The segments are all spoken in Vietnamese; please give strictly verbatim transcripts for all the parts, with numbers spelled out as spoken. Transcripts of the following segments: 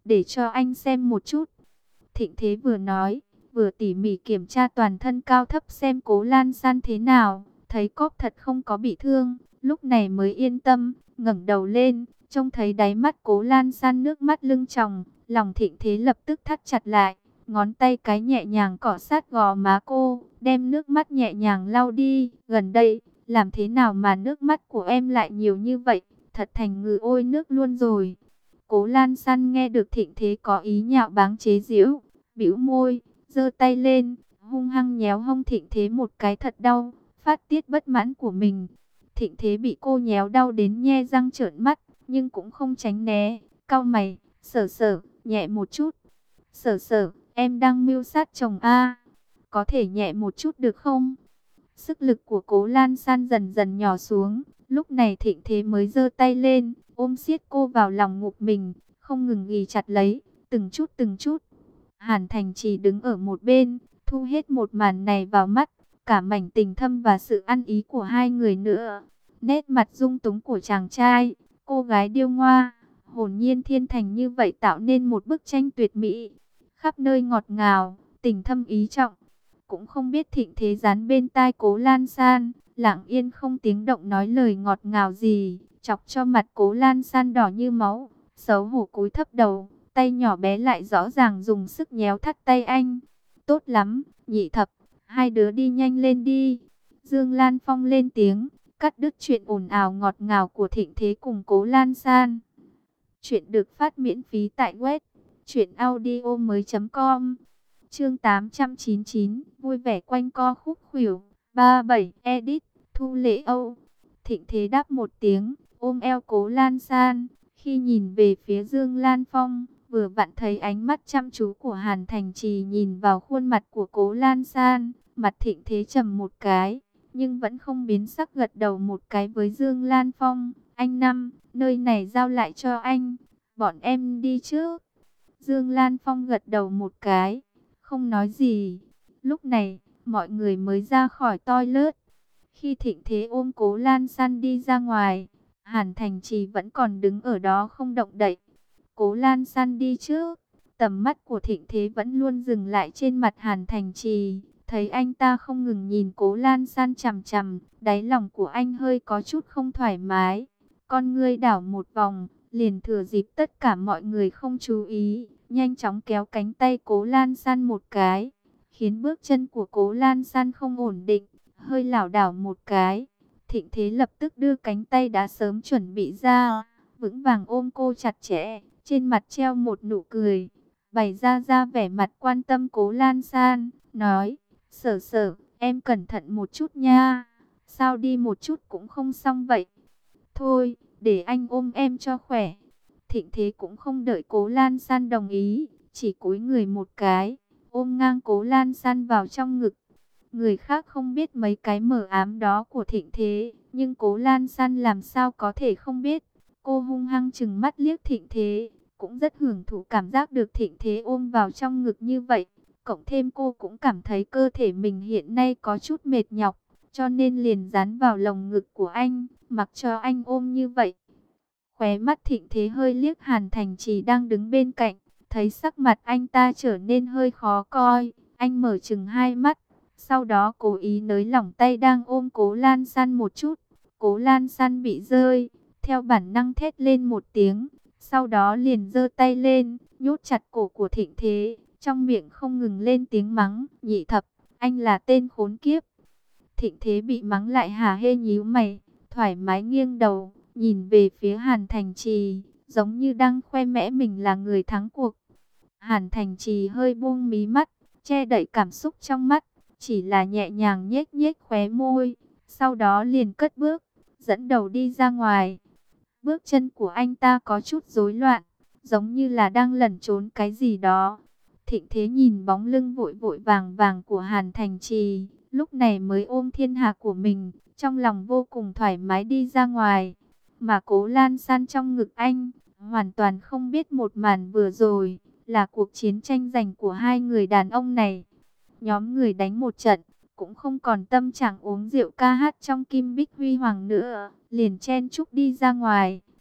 để cho anh xem một chút. Thịnh Thế vừa nói, vừa tỉ mỉ kiểm tra toàn thân cao thấp xem Cố Lan San thế nào, thấy cóp thật không có bị thương, lúc này mới yên tâm, ngẩng đầu lên, trông thấy đáy mắt Cố Lan San nước mắt lưng tròng, lòng Thịnh Thế lập tức thắt chặt lại, ngón tay cái nhẹ nhàng cọ sát gò má cô, đem nước mắt nhẹ nhàng lau đi. Gần đây, làm thế nào mà nước mắt của em lại nhiều như vậy, thật thành ngừ ôi nước luôn rồi. Cố Lan San nghe được Thịnh Thế có ý nhạo báng chế giễu, bĩu môi, giơ tay lên, hung hăng nhéo hông Thịnh Thế một cái thật đau, phát tiết bất mãn của mình. Thịnh Thế bị cô nhéo đau đến nhe răng trợn mắt, nhưng cũng không tránh né, cau mày, sờ sờ, nhẹ một chút. Sờ sờ, em đang mưu sát chồng a, có thể nhẹ một chút được không? Sức lực của Cố Lan San dần dần nhỏ xuống, lúc này Thịnh Thế mới giơ tay lên, ôm siết cô vào lòng ngục mình, không ngừng ghì chặt lấy, từng chút từng chút. Hàn Thành chỉ đứng ở một bên, thu hết một màn này vào mắt, cả mảnh tình thâm và sự ăn ý của hai người nữa. Nét mặt dung túng của chàng trai, cô gái điêu ngoa, hồn nhiên thiên thành như vậy tạo nên một bức tranh tuyệt mỹ, khắp nơi ngọt ngào, tình thâm ý trọng. Cũng không biết Thịnh Thế dán bên tai Cố Lan San, lặng yên không tiếng động nói lời ngọt ngào gì, chọc cho mặt Cố Lan San đỏ như máu, xấu hổ cúi thấp đầu, tay nhỏ bé lại rõ ràng dùng sức nhéo thắt tay anh. Tốt lắm, Nhị Thập, hai đứa đi nhanh lên đi. Dương Lan Phong lên tiếng, cắt đứt chuyện ồn ào ngọt ngào của Thịnh Thế cùng Cố Lan San. Chuyện được phát miễn phí tại web truyện audio mới chấm com. Chương tám trăm chín mươi chín, vui vẻ quanh co khúc khuỷu. ba bảy edit, Thu Lễ Âu. Thịnh Thế đáp một tiếng, ôm eo Cố Lan San. Khi nhìn về phía Dương Lan Phong, vừa vặn thấy ánh mắt chăm chú của Hàn Thành Trì nhìn vào khuôn mặt của Cố Lan San. Mặt Thịnh Thế trầm một cái, nhưng vẫn không biến sắc, gật đầu một cái với Dương Lan Phong. Anh Năm, nơi này giao lại cho anh, bọn em đi trước. Dương Lan Phong gật đầu một cái, không nói gì. Lúc này, mọi người mới ra khỏi toilet. Khi Thịnh Thế ôm Cố Lan San đi ra ngoài, Hàn Thành Trì vẫn còn đứng ở đó không động đậy. Cố Lan San đi trước, tầm mắt của Thịnh Thế vẫn luôn dừng lại trên mặt Hàn Thành Trì. Thấy anh ta không ngừng nhìn Cố Lan San chằm chằm, đáy lòng của anh hơi có chút không thoải mái. Con ngươi đảo một vòng, liền thừa dịp tất cả mọi người không chú ý, nhanh chóng kéo cánh tay Cố Lan San một cái, khiến bước chân của Cố Lan San không ổn định, hơi lảo đảo một cái. Thịnh Thế lập tức đưa cánh tay đã sớm chuẩn bị ra, vững vàng ôm cô chặt chẽ, trên mặt treo một nụ cười, bày ra ra vẻ mặt quan tâm Cố Lan San, nói: "Sở Sở, em cẩn thận một chút nha, sao đi một chút cũng không xong vậy? Thôi, để anh ôm em cho khỏe." Thịnh Thế cũng không đợi Cố Lan San đồng ý, chỉ cúi người một cái, ôm ngang Cố Lan San vào trong ngực. Người khác không biết mấy cái mờ ám đó của Thịnh Thế, nhưng Cố Lan San làm sao có thể không biết. Cô hung hăng trừng mắt liếc Thịnh Thế, cũng rất hưởng thụ cảm giác được Thịnh Thế ôm vào trong ngực như vậy. Cộng thêm cô cũng cảm thấy cơ thể mình hiện nay có chút mệt nhọc, cho nên liền dán vào lồng ngực của anh, mặc cho anh ôm như vậy. Khóe mắt Thịnh Thế hơi liếc Hàn Thành Trì đang đứng bên cạnh, thấy sắc mặt anh ta trở nên hơi khó coi, anh mở chừng hai mắt, sau đó cố ý nới lỏng tay đang ôm Cố Lan San một chút. Cố Lan San bị rơi, theo bản năng thét lên một tiếng, sau đó liền giơ tay lên, nhốt chặt cổ của Thịnh Thế, trong miệng không ngừng lên tiếng mắng: "Nhị Thập, anh là tên khốn kiếp." Thịnh Thế bị mắng lại hả hê nhíu mày, thoải mái nghiêng đầu, nhìn về phía Hàn Thành Trì, giống như đang khoe mẽ mình là người thắng cuộc. Hàn Thành Trì hơi buông mí mắt, che đậy cảm xúc trong mắt, chỉ là nhẹ nhàng nhếch nhếch khóe môi, sau đó liền cất bước, dẫn đầu đi ra ngoài. Bước chân của anh ta có chút rối loạn, giống như là đang lẩn trốn cái gì đó. Thịnh Thế nhìn bóng lưng vội vội vàng vàng của Hàn Thành Trì, lúc này mới ôm thiên hạ của mình, trong lòng vô cùng thoải mái đi ra ngoài. Mà Cố Lan San trong ngực anh, hoàn toàn không biết một màn vừa rồi là cuộc chiến tranh giành của hai người đàn ông này. Nhóm người đánh một trận, cũng không còn tâm trạng uống rượu ca hát trong Kim Bích Huy Hoàng nữa, liền chen chúc đi ra ngoài.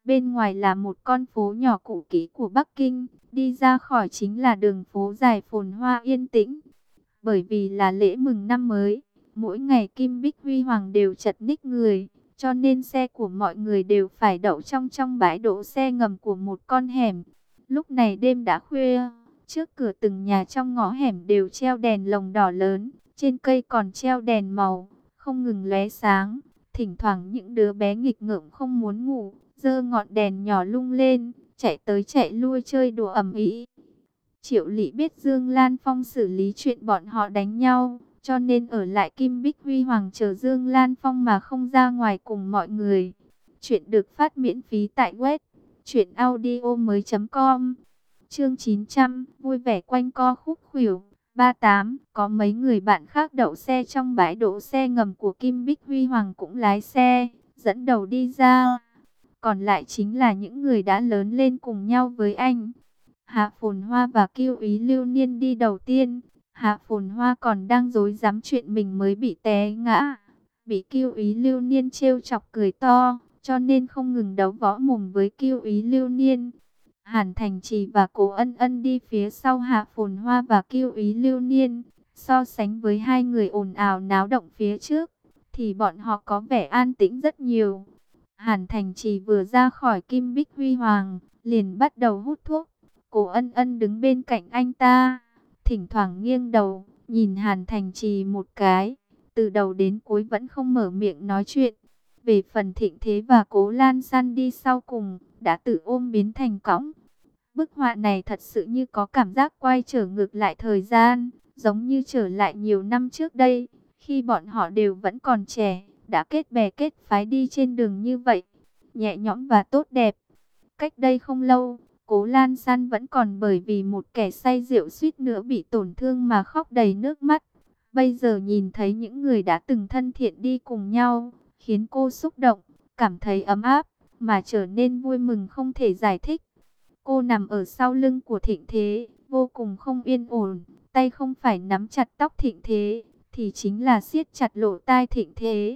Bên ngoài là một con phố nhỏ cũ kỹ của Bắc Kinh, đi ra khỏi chính là đường phố dài phồn hoa yên tĩnh. Bởi vì là lễ mừng năm mới, mỗi ngày Kim Bích Huy Hoàng đều chật ních người, cho nên xe của mọi người đều phải đậu trong trong bãi đỗ xe ngầm của một con hẻm. Lúc này đêm đã khuya, trước cửa từng nhà trong ngõ hẻm đều treo đèn lồng đỏ lớn, trên cây còn treo đèn màu, không ngừng lóe sáng. Thỉnh thoảng những đứa bé nghịch ngợm không muốn ngủ, giơ ngọn đèn nhỏ lung lên, chạy tới chạy lui chơi đùa ầm ĩ. Triệu Lị biết Dương Lan Phong xử lý chuyện bọn họ đánh nhau, cho nên ở lại Kim Bích Huy Hoàng chờ Dương Lan Phong mà không ra ngoài cùng mọi người. Chuyện được phát miễn phí tại web truyện audio mới chấm com. Chương chín trăm, vui vẻ quanh co khúc khuỷu. ba mươi tám, có mấy người bạn khác đậu xe trong bãi đỗ xe ngầm của Kim Bích Huy Hoàng cũng lái xe, dẫn đầu đi ra. Còn lại chính là những người đã lớn lên cùng nhau với anh. Hạ Phồn Hoa và Kiêu Ý Lưu Niên đi đầu tiên. Hạ Phồn Hoa còn đang rối rắm chuyện mình mới bị té ngã, bị Kiêu Ý Lưu Niên trêu chọc cười to, cho nên không ngừng đấu võ mồm với Kiêu Ý Lưu Niên. Hàn Thành Trì và Cố Ân Ân đi phía sau Hạ Phồn Hoa và Kiêu Ý Lưu Niên. So sánh với hai người ồn ào náo động phía trước, thì bọn họ có vẻ an tĩnh rất nhiều. Hàn Thành Trì vừa ra khỏi Kim Bích Huy Hoàng, liền bắt đầu hút thuốc. Cố Ân Ân đứng bên cạnh anh ta, thỉnh thoảng nghiêng đầu, nhìn Hàn Thành Trì một cái, từ đầu đến cuối vẫn không mở miệng nói chuyện. Về phần Thịnh Thế và Cố Lan San đi sau cùng, đã tự ôm biến thành cõng. Bức họa này thật sự như có cảm giác quay trở ngược lại thời gian, giống như trở lại nhiều năm trước đây, khi bọn họ đều vẫn còn trẻ, đã kết bè kết phái đi trên đường như vậy, nhẹ nhõm và tốt đẹp. Cách đây không lâu, Cố Lan San vẫn còn bởi vì một kẻ say rượu suýt nữa bị tổn thương mà khóc đầy nước mắt. Bây giờ nhìn thấy những người đã từng thân thiện đi cùng nhau, khiến cô xúc động, cảm thấy ấm áp, mà trở nên vui mừng không thể giải thích. Cô nằm ở sau lưng của Thịnh Thế, vô cùng không yên ổn, tay không phải nắm chặt tóc Thịnh Thế, thì chính là siết chặt lỗ tai Thịnh Thế.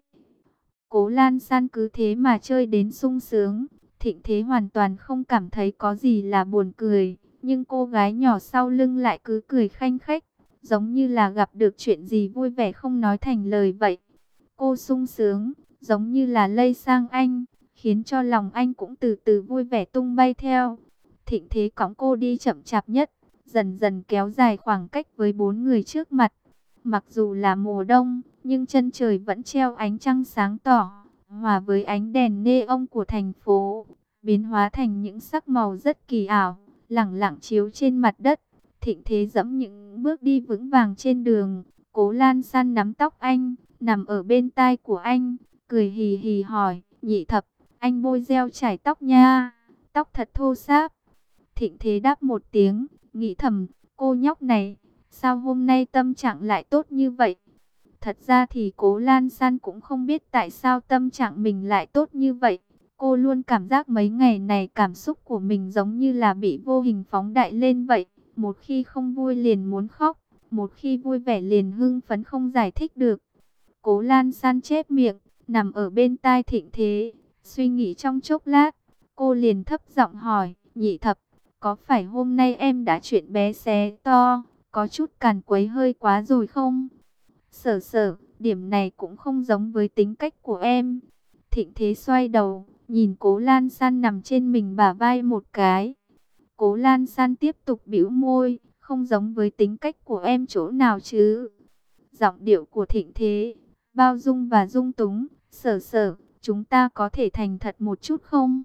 Cố Lan San cứ thế mà chơi đến sung sướng. Thịnh Thế hoàn toàn không cảm thấy có gì là buồn cười, nhưng cô gái nhỏ sau lưng lại cứ cười khanh khách, giống như là gặp được chuyện gì vui vẻ không nói thành lời vậy. Cô sung sướng, giống như là lây sang anh, khiến cho lòng anh cũng từ từ vui vẻ tung bay theo. Thịnh Thế cõng cô đi chậm chạp nhất, dần dần kéo dài khoảng cách với bốn người trước mặt. Mặc dù là mùa đông, nhưng chân trời vẫn treo ánh trăng sáng tỏ, hòa với ánh đèn neon của thành phố, biến hóa thành những sắc màu rất kỳ ảo, lẳng lặng chiếu trên mặt đất. Thịnh Thế dẫm những bước đi vững vàng trên đường. Cố Lan San nắm tóc anh, nằm ở bên tai của anh, cười hì hì hỏi, Nhị Thập, anh bôi gel chải tóc nha, tóc thật thô ráp. Thịnh Thế đáp một tiếng, nghĩ thầm, cô nhóc này, sao hôm nay tâm trạng lại tốt như vậy? Thật ra thì Cố Lan San cũng không biết tại sao tâm trạng mình lại tốt như vậy. Cô luôn cảm giác mấy ngày này cảm xúc của mình giống như là bị vô hình phóng đại lên vậy. Một khi không vui liền muốn khóc, một khi vui vẻ liền hưng phấn không giải thích được. Cố Lan San chép miệng, nằm ở bên tai Thịnh Thế, suy nghĩ trong chốc lát. Cô liền thấp giọng hỏi, Nhị Thập, có phải hôm nay em đã chuyện bé xé to, có chút càn quấy hơi quá rồi không? Sở sở, điểm này cũng không giống với tính cách của em. Thịnh Thế xoay đầu, nhìn Cố Lan San nằm trên mình bả vai một cái. Cố Lan San tiếp tục bĩu môi, không giống với tính cách của em chỗ nào chứ? Giọng điệu của Thịnh Thế, bao dung và dung túng. Sở sở, chúng ta có thể thành thật một chút không?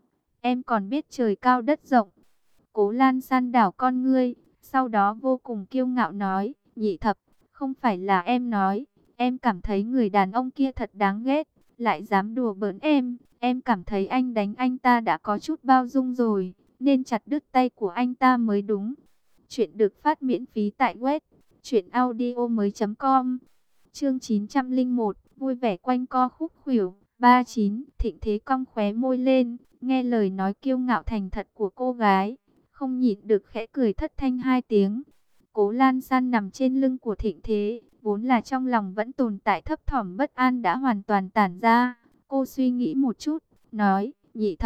Em còn biết trời cao đất rộng. Cố Lan San đảo con ngươi, sau đó vô cùng kiêu ngạo nói, Nhị Thập, không phải là em nói, em cảm thấy người đàn ông kia thật đáng ghét, lại dám đùa bỡn em, em cảm thấy anh đánh anh ta đã có chút bao dung rồi, nên chặt đứt tay của anh ta mới đúng. Chuyện được phát miễn phí tại web truyện audio mới chấm com. Chương chín trăm lẻ một, vui vẻ quanh co khúc khuỷu. ba mươi chín, Thịnh Thế cong khóe môi lên, nghe lời nói kiêu ngạo thành thật của cô gái, không nhịn được khẽ cười thất thanh hai tiếng. Cố Lan San nằm trên lưng của Thịnh Thế, vốn là trong lòng vẫn tồn tại thấp thỏm bất an đã hoàn toàn tản ra. Cô suy nghĩ một chút, nói, Nhị Thập,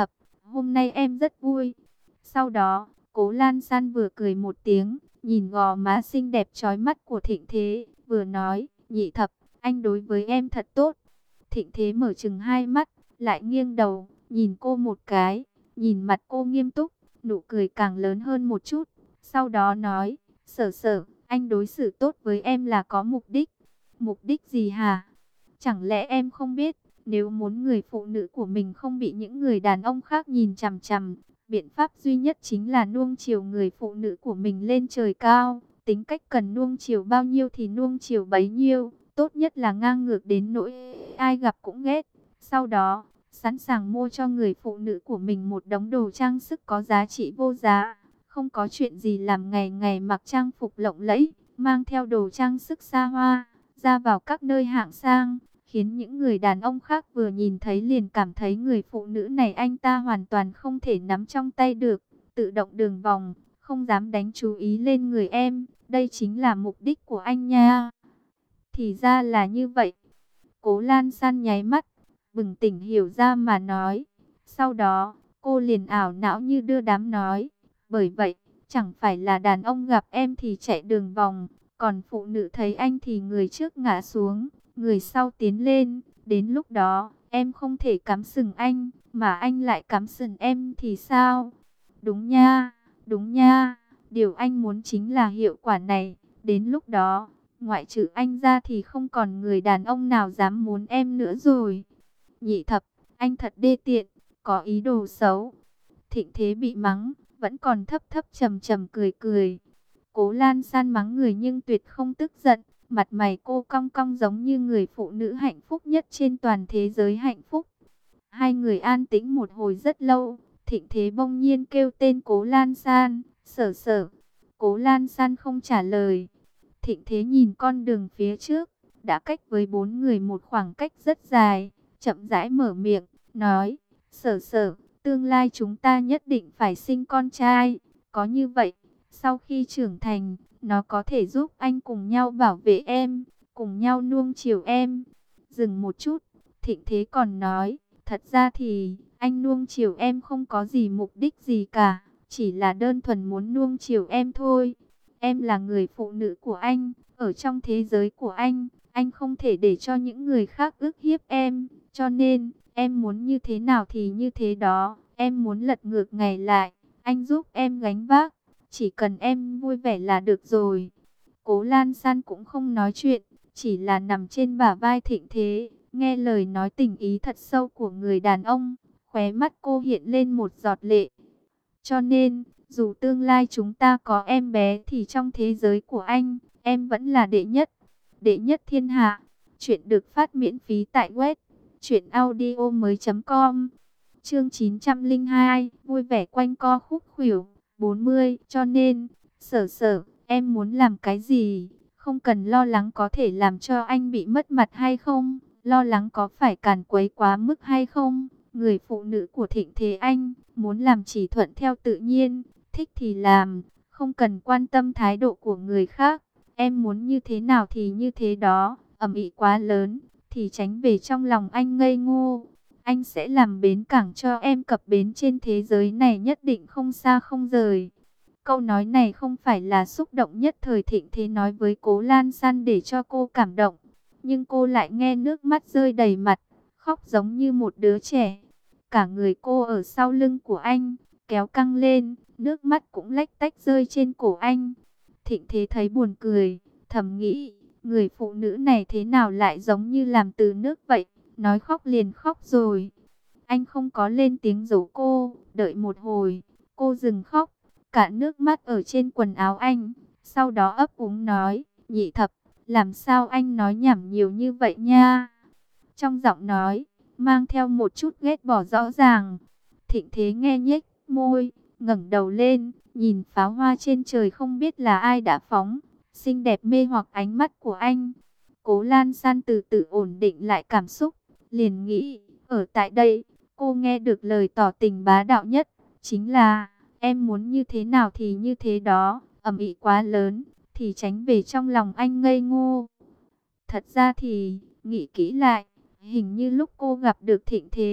hôm nay em rất vui. Sau đó, Cố Lan San vừa cười một tiếng, nhìn gò má xinh đẹp chói mắt của Thịnh Thế, vừa nói, Nhị Thập, anh đối với em thật tốt. Thịnh Thế mở trừng hai mắt, lại nghiêng đầu, nhìn cô một cái, nhìn mặt cô nghiêm túc, nụ cười càng lớn hơn một chút. Sau đó nói, Sở Sở, anh đối xử tốt với em là có mục đích. Mục đích gì hả? Chẳng lẽ em không biết, nếu muốn người phụ nữ của mình không bị những người đàn ông khác nhìn chằm chằm, biện pháp duy nhất chính là nuông chiều người phụ nữ của mình lên trời cao. Tính cách cần nuông chiều bao nhiêu thì nuông chiều bấy nhiêu, tốt nhất là ngang ngược đến nỗi ai gặp cũng ghét. Sau đó, sẵn sàng mua cho người phụ nữ của mình một đống đồ trang sức có giá trị vô giá. Không có chuyện gì làm ngày ngày mặc trang phục lộng lẫy, mang theo đồ trang sức xa hoa, ra vào các nơi hạng sang, khiến những người đàn ông khác vừa nhìn thấy liền cảm thấy người phụ nữ này anh ta hoàn toàn không thể nắm trong tay được, tự động đường vòng, không dám đánh chú ý lên người em, đây chính là mục đích của anh nha. Thì ra là như vậy. Cố Lan San nháy mắt, bừng tỉnh hiểu ra mà nói. Sau đó, cô liền ảo não như đưa đám nói, bởi vậy, chẳng phải là đàn ông gặp em thì chạy đường vòng, còn phụ nữ thấy anh thì người trước ngã xuống, người sau tiến lên, đến lúc đó, em không thể cắm sừng anh, mà anh lại cắm sừng em thì sao? Đúng nha, đúng nha, điều anh muốn chính là hiệu quả này, đến lúc đó, ngoại trừ anh ra thì không còn người đàn ông nào dám muốn em nữa rồi. Nhị Thập, anh thật đê tiện, có ý đồ xấu. Thịnh Thế bị mắng, vẫn còn thấp thấp trầm trầm cười cười. Cố Lan San mắng người nhưng tuyệt không tức giận, mặt mày cô cong cong giống như người phụ nữ hạnh phúc nhất trên toàn thế giới hạnh phúc. Hai người an tĩnh một hồi rất lâu, Thịnh Thế bỗng nhiên kêu tên Cố Lan San, Sở Sở. Cố Lan San không trả lời. Thịnh Thế nhìn con đường phía trước, đã cách với bốn người một khoảng cách rất dài, chậm rãi mở miệng, nói, Sở Sở, tương lai chúng ta nhất định phải sinh con trai, có như vậy, sau khi trưởng thành, nó có thể giúp anh cùng nhau bảo vệ em, cùng nhau nuông chiều em. Dừng một chút, Thịnh Thế còn nói, thật ra thì, anh nuông chiều em không có gì mục đích gì cả, chỉ là đơn thuần muốn nuông chiều em thôi. Em là người phụ nữ của anh, ở trong thế giới của anh, anh không thể để cho những người khác ức hiếp em, cho nên, em muốn như thế nào thì như thế đó, em muốn lật ngược ngày lại, anh giúp em gánh vác, chỉ cần em vui vẻ là được rồi. Cố Lan San cũng không nói chuyện, chỉ là nằm trên bả vai Thịnh Thế, nghe lời nói tình ý thật sâu của người đàn ông, khóe mắt cô hiện lên một giọt lệ. Cho nên, dù tương lai chúng ta có em bé thì trong thế giới của anh, em vẫn là đệ nhất, đệ nhất thiên hạ. Chuyện được phát miễn phí tại web truyện audio mới chấm com. Chương chín trăm lẻ hai, vui vẻ quanh co khúc khuỷu, bốn mươi, cho nên, Sở Sở, em muốn làm cái gì? Không cần lo lắng có thể làm cho anh bị mất mặt hay không, lo lắng có phải càn quấy quá mức hay không. Người phụ nữ của Thịnh Thế Anh, muốn làm chỉ thuận theo tự nhiên, thích thì làm, không cần quan tâm thái độ của người khác. Em muốn như thế nào thì như thế đó, ầm ĩ quá lớn, thì tránh về trong lòng anh ngây ngô. Anh sẽ làm bến cảng cho em cập bến trên thế giới này nhất định không xa không rời. Câu nói này không phải là xúc động nhất thời Thịnh Thế nói với Cố Lan San để cho cô cảm động, nhưng cô lại nghe nước mắt rơi đầy mặt, khóc giống như một đứa trẻ. Cả người cô ở sau lưng của anh, kéo căng lên, nước mắt cũng lách tách rơi trên cổ anh. Thịnh Thế thấy buồn cười, thầm nghĩ, người phụ nữ này thế nào lại giống như làm từ nước vậy, nói khóc liền khóc rồi. Anh không có lên tiếng dỗ cô, đợi một hồi, cô dừng khóc, cả nước mắt ở trên quần áo anh, sau đó ấp úng nói, Nhị Thập, làm sao anh nói nhảm nhiều như vậy nha. Trong giọng nói, mang theo một chút ghét bỏ rõ ràng. Thịnh Thế nghe nhếch môi, ngẩng đầu lên, nhìn pháo hoa trên trời không biết là ai đã phóng, xinh đẹp mê hoặc ánh mắt của anh. Cố Lan San từ từ ổn định lại cảm xúc, liền nghĩ, ở tại đây, cô nghe được lời tỏ tình bá đạo nhất, chính là, em muốn như thế nào thì như thế đó, ầm ĩ quá lớn, thì tránh về trong lòng anh ngây ngô. Thật ra thì, nghĩ kỹ lại, hình như lúc cô gặp được Thịnh Thế,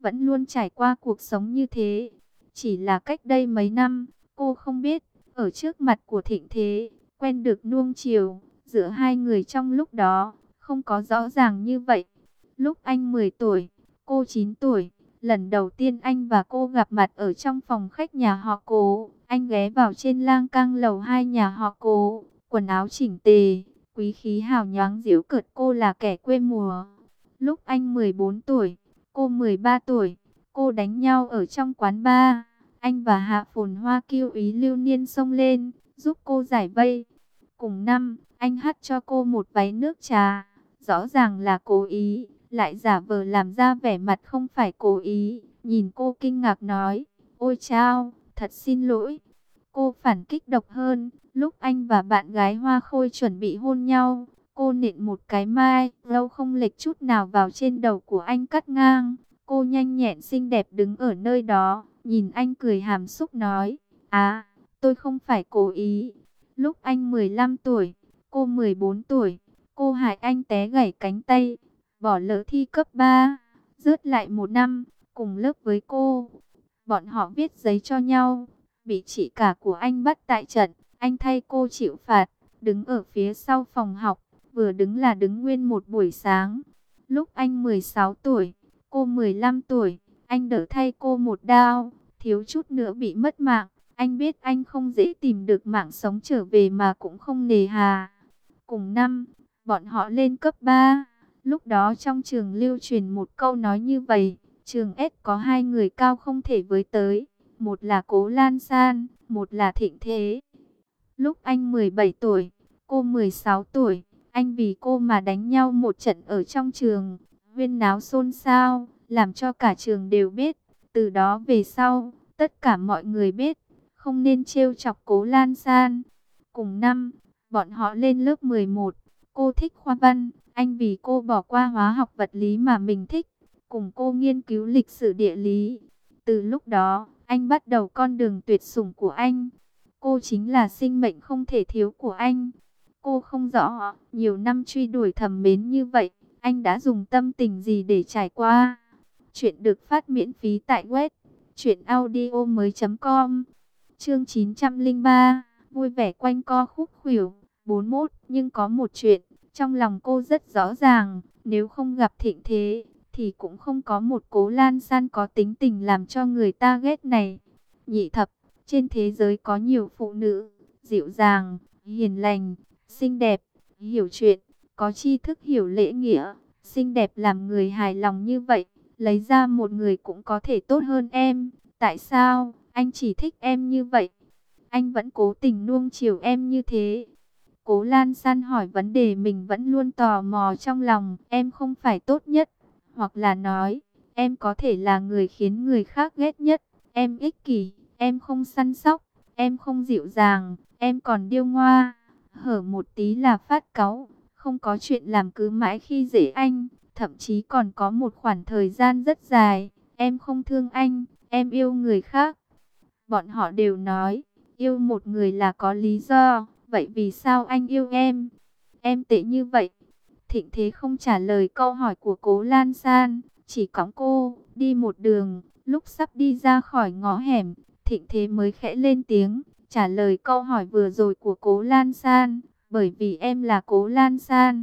vẫn luôn trải qua cuộc sống như thế. Chỉ là cách đây mấy năm, cô không biết, ở trước mặt của thịnh thế, quen được nuông chiều, giữa hai người trong lúc đó, không có rõ ràng như vậy. Lúc anh mười tuổi, cô chín tuổi, lần đầu tiên anh và cô gặp mặt ở trong phòng khách nhà họ Cố. Anh ghé vào trên lang cang lầu hai nhà họ Cố, quần áo chỉnh tề, quý khí hào nhoáng giễu cợt cô là kẻ quê mùa. Lúc anh mười bốn tuổi, cô mười ba tuổi, cô đánh nhau ở trong quán bar. Anh và Hạ Phồn Hoa kiêu ý lưu niên xông lên, giúp cô giải vây. Cùng năm, anh hắt cho cô một váy nước trà, rõ ràng là cố ý, lại giả vờ làm ra vẻ mặt không phải cố ý. Nhìn cô kinh ngạc nói, ôi chao, thật xin lỗi. Cô phản kích độc hơn, lúc anh và bạn gái Hoa Khôi chuẩn bị hôn nhau, cô nện một cái mai, lâu không lệch chút nào vào trên đầu của anh cắt ngang. Cô nhanh nhẹn xinh đẹp đứng ở nơi đó, nhìn anh cười hàm xúc nói, à, tôi không phải cố ý. Lúc anh mười lăm tuổi, cô mười bốn tuổi, cô hại anh té gãy cánh tay, bỏ lỡ thi cấp ba, rớt lại một năm, cùng lớp với cô. Bọn họ viết giấy cho nhau, bị chị cả của anh bắt tại trận, anh thay cô chịu phạt, đứng ở phía sau phòng học, vừa đứng là đứng nguyên một buổi sáng. Lúc anh mười sáu tuổi, cô mười lăm tuổi, anh đỡ thay cô một đao, thiếu chút nữa bị mất mạng. Anh biết anh không dễ tìm được mạng sống trở về mà cũng không nề hà. Cùng năm, bọn họ lên cấp ba. Lúc đó trong trường lưu truyền một câu nói như vậy, trường S có hai người cao không thể với tới, một là Cố Lan San, một là Thịnh Thế. Lúc anh mười bảy tuổi, cô mười sáu tuổi, anh vì cô mà đánh nhau một trận ở trong trường, huyên náo xôn xao, làm cho cả trường đều biết. Từ đó về sau, tất cả mọi người biết, không nên trêu chọc Cố Lan San. Cùng năm, bọn họ lên lớp mười một, cô thích khoa văn, anh vì cô bỏ qua hóa học vật lý mà mình thích, cùng cô nghiên cứu lịch sử địa lý. Từ lúc đó, anh bắt đầu con đường tuyệt sủng của anh. Cô chính là sinh mệnh không thể thiếu của anh. Cô không rõ, nhiều năm truy đuổi thầm mến như vậy, anh đã dùng tâm tình gì để trải qua. Chuyện được phát miễn phí tại web truyện audio mới chấm com. Chương chín trăm lẻ ba, vui vẻ quanh co khúc khuỷu. bốn mươi mốt, nhưng có một chuyện, trong lòng cô rất rõ ràng, nếu không gặp Thịnh Thế, thì cũng không có một Cố Lan San có tính tình làm cho người ta ghét này. Nhị thập, trên thế giới có nhiều phụ nữ, dịu dàng, hiền lành, xinh đẹp, hiểu chuyện, có tri thức hiểu lễ nghĩa, xinh đẹp làm người hài lòng như vậy, lấy ra một người cũng có thể tốt hơn em. Tại sao anh chỉ thích em như vậy? Anh vẫn cố tình nuông chiều em như thế. Cố Lan San hỏi vấn đề mình vẫn luôn tò mò trong lòng. Em không phải tốt nhất, hoặc là nói, em có thể là người khiến người khác ghét nhất. Em ích kỷ, em không săn sóc, em không dịu dàng, em còn điêu ngoa. Hở một tí là phát cáu, không có chuyện làm cứ mãi khi dễ anh. Thậm chí còn có một khoảng thời gian rất dài, em không thương anh, em yêu người khác. Bọn họ đều nói, yêu một người là có lý do, vậy vì sao anh yêu em? Em tệ như vậy. Thịnh Thế không trả lời câu hỏi của Cố Lan San, chỉ cõng cô đi một đường. Lúc sắp đi ra khỏi ngõ hẻm, Thịnh Thế mới khẽ lên tiếng, trả lời câu hỏi vừa rồi của Cố Lan San, bởi vì em là Cố Lan San.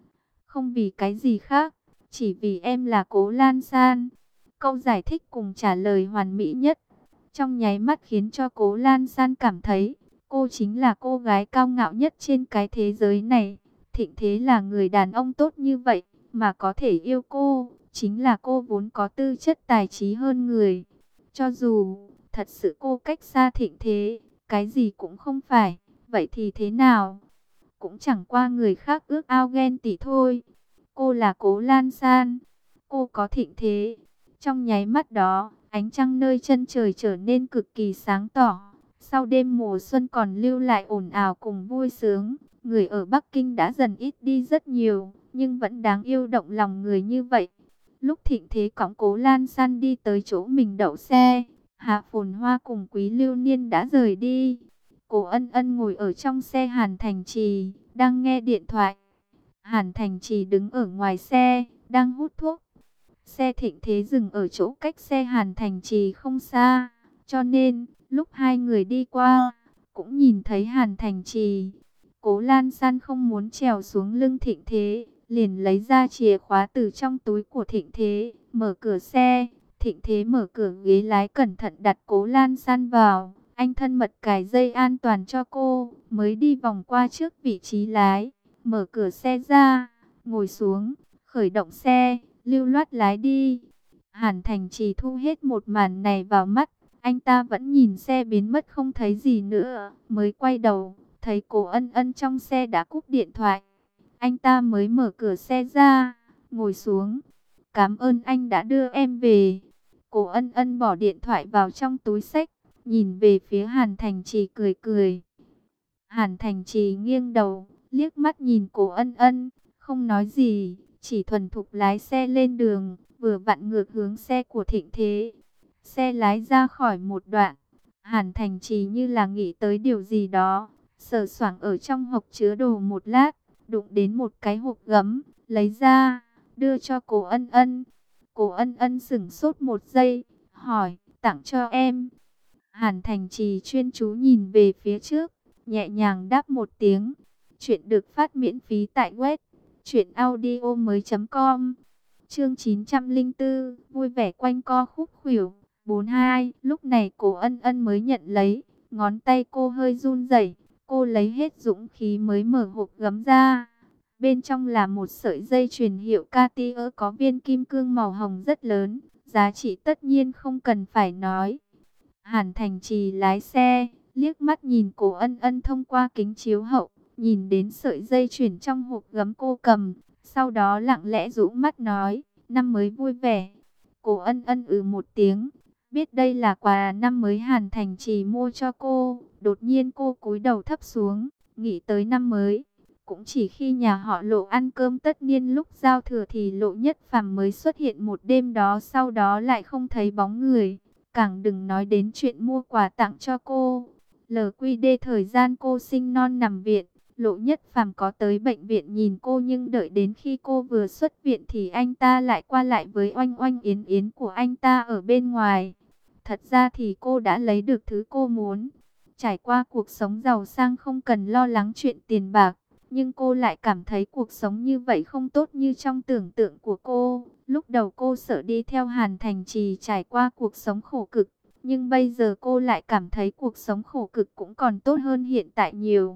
Không vì cái gì khác, chỉ vì em là Cố Lan San. Câu giải thích cùng trả lời hoàn mỹ nhất, trong nháy mắt khiến cho Cố Lan San cảm thấy, cô chính là cô gái cao ngạo nhất trên cái thế giới này. Thịnh Thế là người đàn ông tốt như vậy, mà có thể yêu cô, chính là cô vốn có tư chất tài trí hơn người. Cho dù, thật sự cô cách xa Thịnh Thế, cái gì cũng không phải, vậy thì thế nào? Cũng chẳng qua người khác ước ao ghen tị thôi. Cô là Cố Lan San, cô có Thịnh Thế. Trong nháy mắt đó, ánh trăng nơi chân trời trở nên cực kỳ sáng tỏ. Sau đêm mùa xuân còn lưu lại ồn ào cùng vui sướng, người ở Bắc Kinh đã dần ít đi rất nhiều, nhưng vẫn đáng yêu động lòng người như vậy. Lúc Thịnh Thế cõng Cố Lan San đi tới chỗ mình đậu xe, Hạ Phồn Hoa cùng Quý Lưu Niên đã rời đi. Cố Ân Ân ngồi ở trong xe Hàn Thành Trì, đang nghe điện thoại. Hàn Thành Trì đứng ở ngoài xe, đang hút thuốc. Xe Thịnh Thế dừng ở chỗ cách xe Hàn Thành Trì không xa, cho nên lúc hai người đi qua, cũng nhìn thấy Hàn Thành Trì. Cố Lan San không muốn trèo xuống lưng Thịnh Thế, liền lấy ra chìa khóa từ trong túi của Thịnh Thế, mở cửa xe. Thịnh Thế mở cửa ghế lái cẩn thận đặt Cố Lan San vào. Anh thân mật cài dây an toàn cho cô, mới đi vòng qua trước vị trí lái, mở cửa xe ra, ngồi xuống, khởi động xe, lưu loát lái đi. Hàn Thành Trì thu hết một màn này vào mắt, anh ta vẫn nhìn xe biến mất không thấy gì nữa, mới quay đầu, thấy Cố Ân Ân trong xe đã cúp điện thoại. Anh ta mới mở cửa xe ra, ngồi xuống. Cảm ơn anh đã đưa em về. Cố Ân Ân bỏ điện thoại vào trong túi xách, nhìn về phía Hàn Thành Trì cười cười. Hàn Thành Trì nghiêng đầu, liếc mắt nhìn Cố Ân Ân, không nói gì, chỉ thuần thục lái xe lên đường, vừa vặn ngược hướng xe của Thịnh Thế. Xe lái ra khỏi một đoạn, Hàn Thành Trì như là nghĩ tới điều gì đó, sờ soạng ở trong hộc chứa đồ một lát, đụng đến một cái hộp gấm, lấy ra, đưa cho Cố Ân Ân. Cố Ân Ân sững sốt một giây, hỏi, tặng cho em. Hàn Thành Trì chuyên chú nhìn về phía trước, nhẹ nhàng đáp một tiếng. Chuyện được phát miễn phí tại web truyện audio mới chấm com. Chương chín trăm lẻ bốn, vui vẻ quanh co khúc khuỷu. bốn hai, lúc này Cố Ân Ân mới nhận lấy, ngón tay cô hơi run rẩy, cô lấy hết dũng khí mới mở hộp gấm ra. Bên trong là một sợi dây chuyền hiệu Cartier có viên kim cương màu hồng rất lớn, giá trị tất nhiên không cần phải nói. Hàn Thành Trì lái xe, liếc mắt nhìn Cố Ân Ân thông qua kính chiếu hậu, nhìn đến sợi dây chuyền trong hộp gấm cô cầm, sau đó lặng lẽ rũ mắt nói, năm mới vui vẻ. Cố Ân Ân ừ một tiếng, biết đây là quà năm mới Hàn Thành Trì mua cho cô, đột nhiên cô cúi đầu thấp xuống, nghĩ tới năm mới. Cũng chỉ khi nhà họ Lộ ăn cơm tất niên lúc giao thừa thì Lộ Nhất Phàm mới xuất hiện một đêm đó, sau đó lại không thấy bóng người. Càng đừng nói đến chuyện mua quà tặng cho cô. lờ quy đê thời gian cô sinh non nằm viện, Lộ Nhất Phàm có tới bệnh viện nhìn cô, nhưng đợi đến khi cô vừa xuất viện thì anh ta lại qua lại với Oanh Oanh Yến Yến của anh ta ở bên ngoài. Thật ra thì cô đã lấy được thứ cô muốn. Trải qua cuộc sống giàu sang không cần lo lắng chuyện tiền bạc, nhưng cô lại cảm thấy cuộc sống như vậy không tốt như trong tưởng tượng của cô. Lúc đầu cô sợ đi theo Hàn Thành Trì trải qua cuộc sống khổ cực, nhưng bây giờ cô lại cảm thấy cuộc sống khổ cực cũng còn tốt hơn hiện tại nhiều.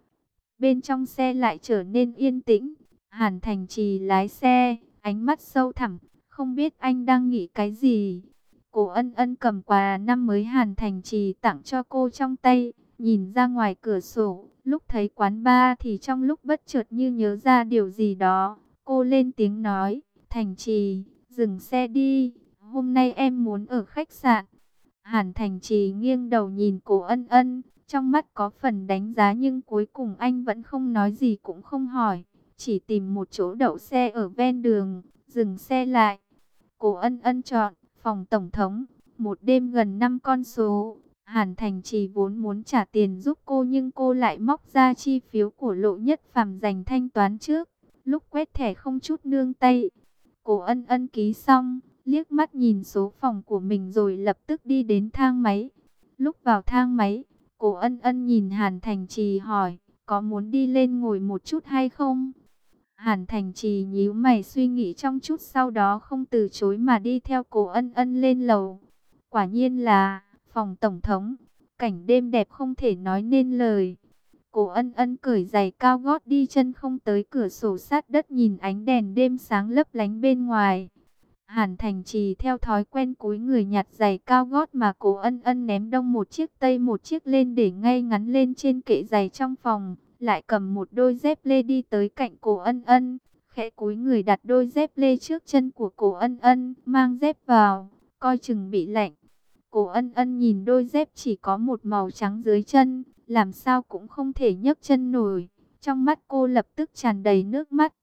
Bên trong xe lại trở nên yên tĩnh. Hàn Thành Trì lái xe, ánh mắt sâu thẳm, không biết anh đang nghĩ cái gì. Cố Ân Ân cầm quà năm mới Hàn Thành Trì tặng cho cô trong tay, nhìn ra ngoài cửa sổ. Lúc thấy quán bar thì trong lúc bất chợt như nhớ ra điều gì đó, cô lên tiếng nói, Thành Trì, dừng xe đi, hôm nay em muốn ở khách sạn. Hàn Thành Trì nghiêng đầu nhìn Cố Ân Ân, trong mắt có phần đánh giá, nhưng cuối cùng anh vẫn không nói gì cũng không hỏi, chỉ tìm một chỗ đậu xe ở ven đường, dừng xe lại. Cố Ân Ân chọn phòng tổng thống, một đêm gần năm con số. Hàn Thành Trì vốn muốn trả tiền giúp cô, nhưng cô lại móc ra chi phiếu của Lộ Nhất Phàm dành thanh toán trước. Lúc quét thẻ không chút nương tay, Cố Ân Ân ký xong, liếc mắt nhìn số phòng của mình rồi lập tức đi đến thang máy. Lúc vào thang máy, Cố Ân Ân nhìn Hàn Thành Trì hỏi, có muốn đi lên ngồi một chút hay không? Hàn Thành Trì nhíu mày suy nghĩ trong chút, sau đó không từ chối mà đi theo Cố Ân Ân lên lầu. Quả nhiên là phòng tổng thống, cảnh đêm đẹp không thể nói nên lời. Cố Ân Ân cởi giày cao gót đi chân không tới cửa sổ sát đất nhìn ánh đèn đêm sáng lấp lánh bên ngoài. Hàn Thành Trì theo thói quen cúi người nhặt giày cao gót mà Cố Ân Ân ném đông một chiếc tây một chiếc lên để ngay ngắn lên trên kệ giày trong phòng, lại cầm một đôi dép lê đi tới cạnh Cố Ân Ân, khẽ cúi người đặt đôi dép lê trước chân của Cố Ân Ân, mang dép vào, coi chừng bị lạnh. Cố Ân Ân nhìn đôi dép chỉ có một màu trắng dưới chân, làm sao cũng không thể nhấc chân nổi, trong mắt cô lập tức tràn đầy nước mắt.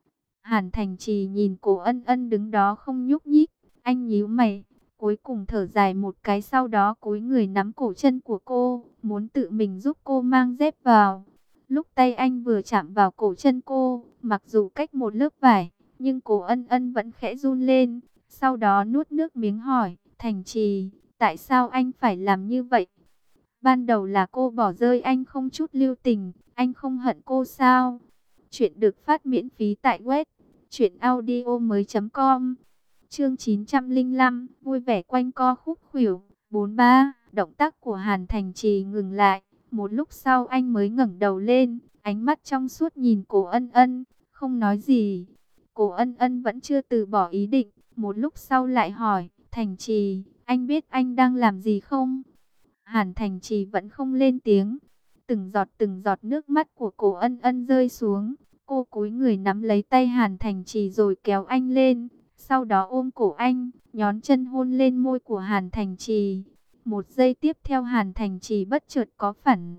Hàn Thành Trì nhìn Cố Ân Ân đứng đó không nhúc nhích, anh nhíu mày, cuối cùng thở dài một cái, sau đó cúi người nắm cổ chân của cô, muốn tự mình giúp cô mang dép vào. Lúc tay anh vừa chạm vào cổ chân cô, mặc dù cách một lớp vải, nhưng Cố Ân Ân vẫn khẽ run lên, Sau đó nuốt nước miếng hỏi, Thành Trì, tại sao anh phải làm như vậy? Ban đầu là cô bỏ rơi anh không chút lưu tình, anh không hận cô sao? Chuyện được phát miễn phí tại web truyện audio mới.com. Chương chín trăm lẻ lăm, vui vẻ quanh co khúc khuỷu. bốn ba, động tác của Hàn Thành Trì ngừng lại. Một lúc sau anh mới ngẩng đầu lên, ánh mắt trong suốt nhìn Cố Ân Ân, không nói gì. Cố Ân Ân vẫn chưa từ bỏ ý định, một lúc sau lại hỏi, Thành Trì, anh biết anh đang làm gì không? Hàn Thành Trì vẫn không lên tiếng. Từng giọt từng giọt nước mắt của Cố Ân Ân rơi xuống. Cô cúi người nắm lấy tay Hàn Thành Trì rồi kéo anh lên. Sau đó ôm cổ anh, nhón chân hôn lên môi của Hàn Thành Trì. Một giây tiếp theo Hàn Thành Trì bất chợt có phản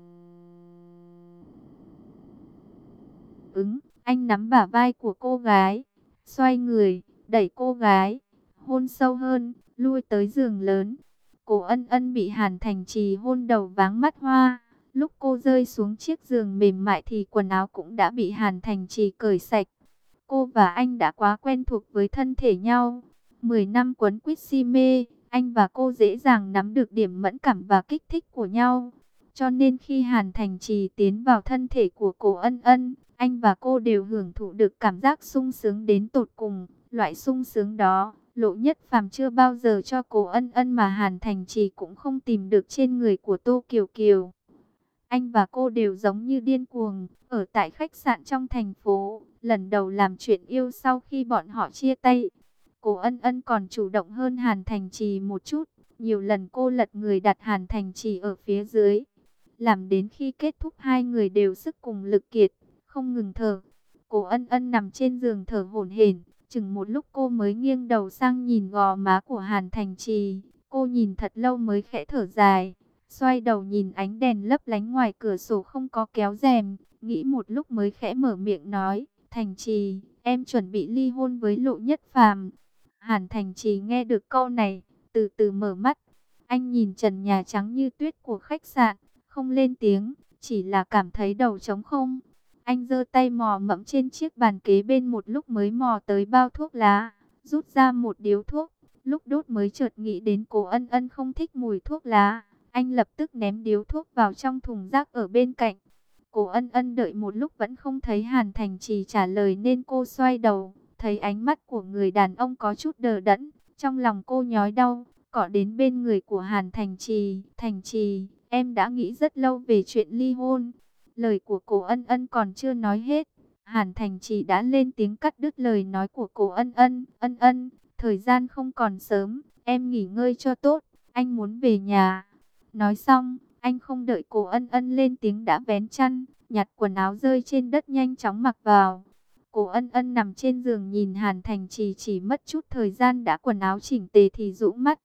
ứng. Anh nắm bả vai của cô gái, xoay người, đẩy cô gái, hôn sâu hơn, lui tới giường lớn. Cố Ân Ân bị Hàn Thành Trì hôn đầu váng mắt hoa. Lúc cô rơi xuống chiếc giường mềm mại thì quần áo cũng đã bị Hàn Thành Trì cởi sạch. Cô và anh đã quá quen thuộc với thân thể nhau. Mười năm quấn quýt si mê, anh và cô dễ dàng nắm được điểm mẫn cảm và kích thích của nhau. Cho nên khi Hàn Thành Trì tiến vào thân thể của Cố Ân Ân, anh và cô đều hưởng thụ được cảm giác sung sướng đến tột cùng. Loại sung sướng đó, Lộ Nhất Phàm chưa bao giờ cho Cố Ân Ân mà Hàn Thành Trì cũng không tìm được trên người của Tô Kiều Kiều. Anh và cô đều giống như điên cuồng, ở tại khách sạn trong thành phố, lần đầu làm chuyện yêu sau khi bọn họ chia tay. Cố Ân Ân còn chủ động hơn Hàn Thành Trì một chút, nhiều lần cô lật người đặt Hàn Thành Trì ở phía dưới. Làm đến khi kết thúc hai người đều sức cùng lực kiệt, không ngừng thở. Cố Ân Ân nằm trên giường thở hổn hển, chừng một lúc cô mới nghiêng đầu sang nhìn gò má của Hàn Thành Trì. Cô nhìn thật lâu mới khẽ thở dài, xoay đầu nhìn ánh đèn lấp lánh ngoài cửa sổ không có kéo rèm, nghĩ một lúc mới khẽ mở miệng nói, Thành Trì, em chuẩn bị ly hôn với Lộ Nhất Phàm. Hàn Thành Trì nghe được câu này, từ từ mở mắt. Anh nhìn trần nhà trắng như tuyết của khách sạn, không lên tiếng, chỉ là cảm thấy đầu trống không. Anh giơ tay mò mẫm trên chiếc bàn kế bên một lúc mới mò tới bao thuốc lá, rút ra một điếu thuốc. Lúc đốt mới chợt nghĩ đến Cố Ân Ân không thích mùi thuốc lá. Anh lập tức ném điếu thuốc vào trong thùng rác ở bên cạnh. Cố Ân Ân đợi một lúc vẫn không thấy Hàn Thành Trì trả lời nên cô xoay đầu, thấy ánh mắt của người đàn ông có chút đờ đẫn. Trong lòng cô nhói đau, cọ đến bên người của Hàn Thành Trì. Thành Trì, em đã nghĩ rất lâu về chuyện ly hôn. Lời của Cố Ân Ân còn chưa nói hết, Hàn Thành Trì đã lên tiếng cắt đứt lời nói của Cố Ân Ân. Ân Ân, thời gian không còn sớm, em nghỉ ngơi cho tốt, anh muốn về nhà. Nói xong, anh không đợi Cố Ân Ân lên tiếng đã vén chăn, nhặt quần áo rơi trên đất nhanh chóng mặc vào. Cố Ân Ân nằm trên giường nhìn Hàn Thành Trì chỉ mất chút thời gian đã quần áo chỉnh tề thì rũ mắt.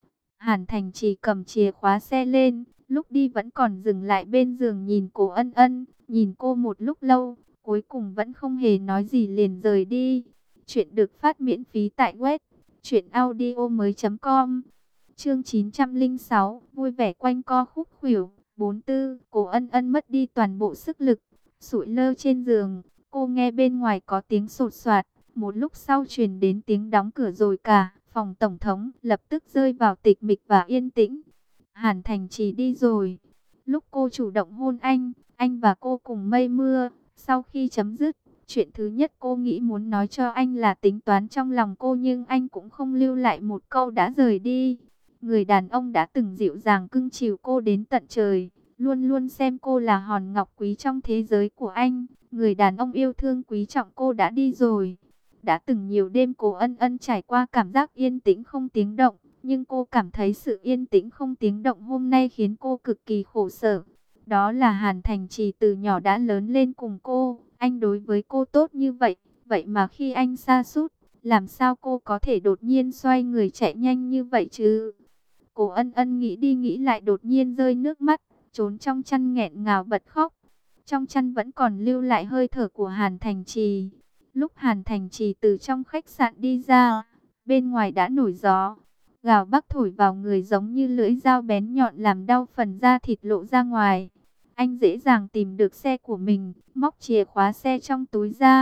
Hàn Thành Trì cầm chìa khóa xe lên, lúc đi vẫn còn dừng lại bên giường nhìn Cố Ân Ân, nhìn cô một lúc lâu, cuối cùng vẫn không hề nói gì liền rời đi. Chuyện được phát miễn phí tại web truyện audio mới.com. Chương chín trăm lẻ sáu, vui vẻ quanh co khúc khuỷu. bốn tư, Cố Ân Ân mất đi toàn bộ sức lực, sụi lơ trên giường. Cô nghe bên ngoài có tiếng sột soạt, một lúc sau truyền đến tiếng đóng cửa rồi cả phòng tổng thống lập tức rơi vào tịch mịch và yên tĩnh. Hàn Thành Trì đi rồi. Lúc cô chủ động hôn anh, anh và cô cùng mây mưa. Sau khi chấm dứt, chuyện thứ nhất cô nghĩ muốn nói cho anh là tính toán trong lòng cô, nhưng anh cũng không lưu lại một câu đã rời đi. Người đàn ông đã từng dịu dàng cưng chiều cô đến tận trời, luôn luôn xem cô là hòn ngọc quý trong thế giới của anh. Người đàn ông yêu thương quý trọng cô đã đi rồi. Đã từng nhiều đêm Cố Ân Ân trải qua cảm giác yên tĩnh không tiếng động, nhưng cô cảm thấy sự yên tĩnh không tiếng động hôm nay khiến cô cực kỳ khổ sở. Đó là Hàn Thành Trì từ nhỏ đã lớn lên cùng cô, anh đối với cô tốt như vậy, vậy mà khi anh sa sút, làm sao cô có thể đột nhiên xoay người chạy nhanh như vậy chứ? Cố Ân Ân nghĩ đi nghĩ lại đột nhiên rơi nước mắt, trốn trong chăn nghẹn ngào bật khóc. Trong chăn vẫn còn lưu lại hơi thở của Hàn Thành Trì. Lúc Hàn Thành Trì từ trong khách sạn đi ra, bên ngoài đã nổi gió. Gào bắc thổi vào người giống như lưỡi dao bén nhọn làm đau phần da thịt lộ ra ngoài. Anh dễ dàng tìm được xe của mình, móc chìa khóa xe trong túi ra.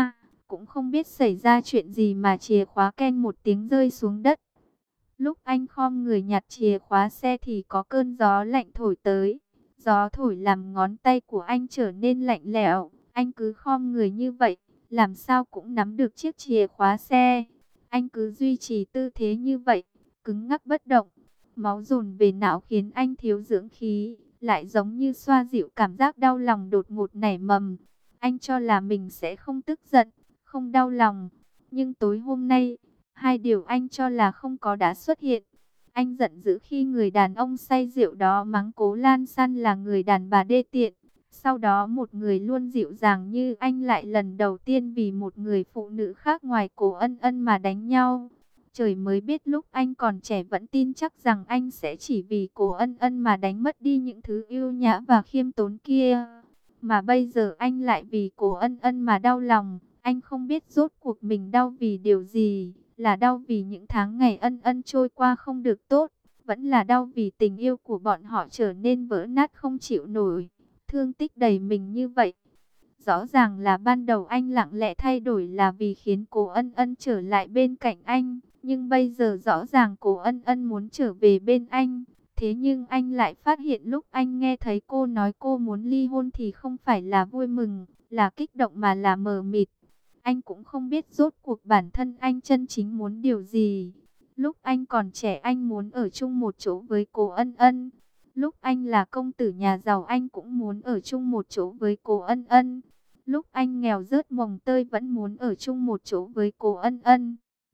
Cũng không biết xảy ra chuyện gì mà chìa khóa keng một tiếng rơi xuống đất. Lúc anh khom người nhặt chìa khóa xe thì có cơn gió lạnh thổi tới. Gió thổi làm ngón tay của anh trở nên lạnh lẽo. Anh cứ khom người như vậy, làm sao cũng nắm được chiếc chìa khóa xe. Anh cứ duy trì tư thế như vậy, cứng ngắc bất động. Máu dồn về não khiến anh thiếu dưỡng khí, lại giống như xoa dịu cảm giác đau lòng đột ngột nảy mầm. Anh cho là mình sẽ không tức giận, không đau lòng. Nhưng tối hôm nay, hai điều anh cho là không có đã xuất hiện. Anh giận dữ khi người đàn ông say rượu đó mắng Cố Lan San là người đàn bà đê tiện. Sau đó một người luôn dịu dàng như anh lại lần đầu tiên vì một người phụ nữ khác ngoài Cố Ân Ân mà đánh nhau. Trời mới biết lúc anh còn trẻ vẫn tin chắc rằng anh sẽ chỉ vì Cố Ân Ân mà đánh mất đi những thứ yêu nhã và khiêm tốn kia. Mà bây giờ anh lại vì Cố Ân Ân mà đau lòng. Anh không biết rốt cuộc mình đau vì điều gì. Là đau vì những tháng ngày Ân Ân trôi qua không được tốt. Vẫn là đau vì tình yêu của bọn họ trở nên vỡ nát không chịu nổi. Thương tích đầy mình như vậy. Rõ ràng là ban đầu anh lặng lẽ thay đổi là vì khiến Cố Ân Ân trở lại bên cạnh anh. Nhưng bây giờ rõ ràng Cố Ân Ân muốn trở về bên anh. Thế nhưng anh lại phát hiện lúc anh nghe thấy cô nói cô muốn ly hôn thì không phải là vui mừng, là kích động mà là mờ mịt. Anh cũng không biết rốt cuộc bản thân anh chân chính muốn điều gì. Lúc anh còn trẻ anh muốn ở chung một chỗ với Cố Ân Ân. Lúc anh là công tử nhà giàu anh cũng muốn ở chung một chỗ với Cố Ân Ân. Lúc anh nghèo rớt mồng tơi vẫn muốn ở chung một chỗ với Cố Ân Ân.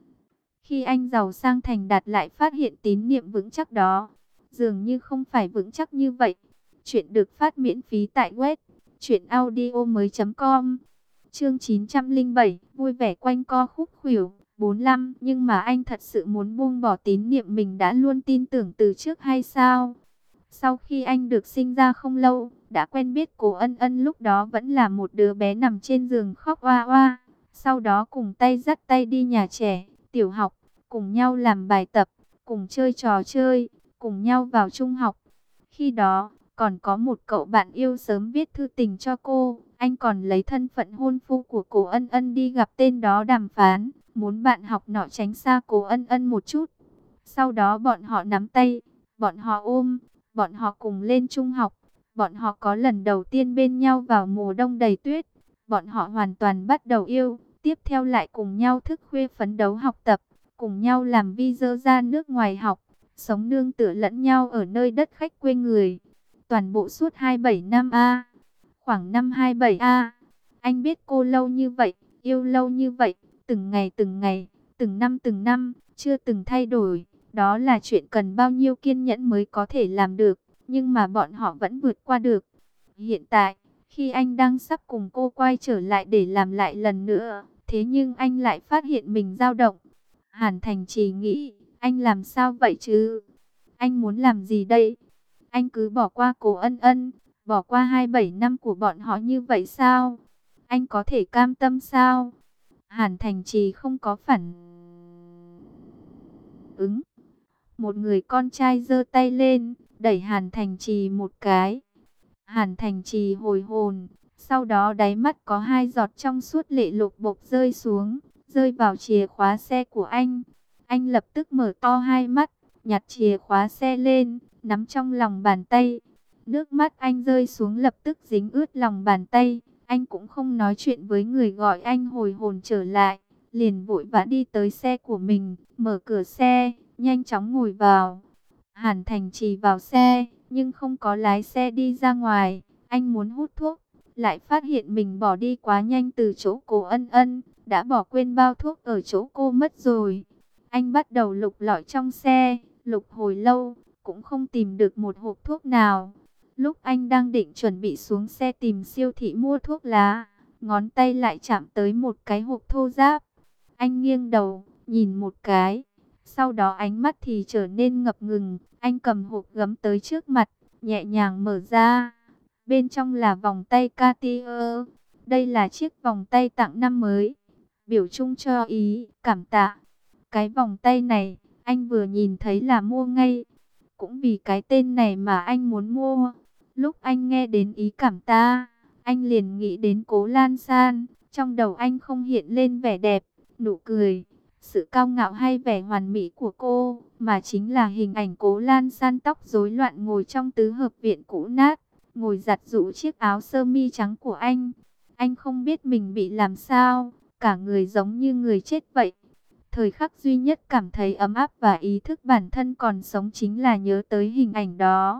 Khi anh giàu sang thành đạt lại phát hiện tín niệm vững chắc đó dường như không phải vững chắc như vậy. Chuyện được phát miễn phí tại web truyện audio mới chấm com. Chương chín trăm lẻ bảy, vui vẻ quanh co khúc khuỷu. bốn mươi lăm, nhưng mà anh thật sự muốn buông bỏ tín niệm mình đã luôn tin tưởng từ trước hay sao? Sau khi anh được sinh ra không lâu, đã quen biết Cố Ân Ân lúc đó vẫn là một đứa bé nằm trên giường khóc oa oa. Sau đó cùng tay dắt tay đi nhà trẻ, tiểu học, cùng nhau làm bài tập, cùng chơi trò chơi, cùng nhau vào trung học. Khi đó, còn có một cậu bạn yêu sớm viết thư tình cho cô. Anh còn lấy thân phận hôn phu của Cố Ân Ân đi gặp tên đó đàm phán, muốn bạn học nọ tránh xa Cố Ân Ân một chút. Sau đó bọn họ nắm tay, bọn họ ôm, bọn họ cùng lên trung học. Bọn họ có lần đầu tiên bên nhau vào mùa đông đầy tuyết. Bọn họ hoàn toàn bắt đầu yêu. Tiếp theo lại cùng nhau thức khuya phấn đấu học tập, cùng nhau làm visa ra nước ngoài học, sống nương tựa lẫn nhau ở nơi đất khách quê người. Toàn bộ suốt hai mươi bảy năm a. Khoảng năm hai mươi bảy a. Anh biết cô lâu như vậy, yêu lâu như vậy, từng ngày từng ngày, từng năm từng năm, chưa từng thay đổi. Đó là chuyện cần bao nhiêu kiên nhẫn mới có thể làm được, nhưng mà bọn họ vẫn vượt qua được. Hiện tại, khi anh đang sắp cùng cô quay trở lại để làm lại lần nữa, thế nhưng anh lại phát hiện mình dao động. Hàn Thành Trì nghĩ, anh làm sao vậy chứ? Anh muốn làm gì đây? Anh cứ bỏ qua Cố Ân Ân, bỏ qua hai mươi bảy năm của bọn họ như vậy sao? Anh có thể cam tâm sao? Hàn Thành Trì không có phản ứng. Một người con trai giơ tay lên, đẩy Hàn Thành Trì một cái. Hàn Thành Trì hồi hồn, sau đó đáy mắt có hai giọt trong suốt lệ lục bộc rơi xuống, rơi vào chìa khóa xe của anh. Anh lập tức mở to hai mắt, nhặt chìa khóa xe lên, nắm trong lòng bàn tay. Nước mắt anh rơi xuống lập tức dính ướt lòng bàn tay. Anh cũng không nói chuyện với người gọi anh hồi hồn trở lại, liền vội vã đi tới xe của mình, mở cửa xe, nhanh chóng ngồi vào. Hàn Thành Trì vào xe, nhưng không có lái xe đi ra ngoài. Anh muốn hút thuốc, lại phát hiện mình bỏ đi quá nhanh từ chỗ Cố Ân Ân, đã bỏ quên bao thuốc ở chỗ cô mất rồi. Anh bắt đầu lục lọi trong xe, lục hồi lâu, cũng không tìm được một hộp thuốc nào. Lúc anh đang định chuẩn bị xuống xe tìm siêu thị mua thuốc lá, ngón tay lại chạm tới một cái hộp thô ráp. Anh nghiêng đầu, nhìn một cái, sau đó ánh mắt thì trở nên ngập ngừng. Anh cầm hộp gấm tới trước mặt, nhẹ nhàng mở ra. Bên trong là vòng tay Cartier. Đây là chiếc vòng tay tặng năm mới, biểu trung cho ý cảm tạ. Cái vòng tay này, anh vừa nhìn thấy là mua ngay. Cũng vì cái tên này mà anh muốn mua. Lúc anh nghe đến ý cảm tạ, anh liền nghĩ đến Cố Lan San. Trong đầu anh không hiện lên vẻ đẹp, nụ cười, sự cao ngạo hay vẻ hoàn mỹ của cô, mà chính là hình ảnh Cố Lan San tóc rối loạn ngồi trong tứ hợp viện cũ nát, ngồi giặt giũ chiếc áo sơ mi trắng của anh. Anh không biết mình bị làm sao, cả người giống như người chết vậy. Thời khắc duy nhất cảm thấy ấm áp và ý thức bản thân còn sống chính là nhớ tới hình ảnh đó.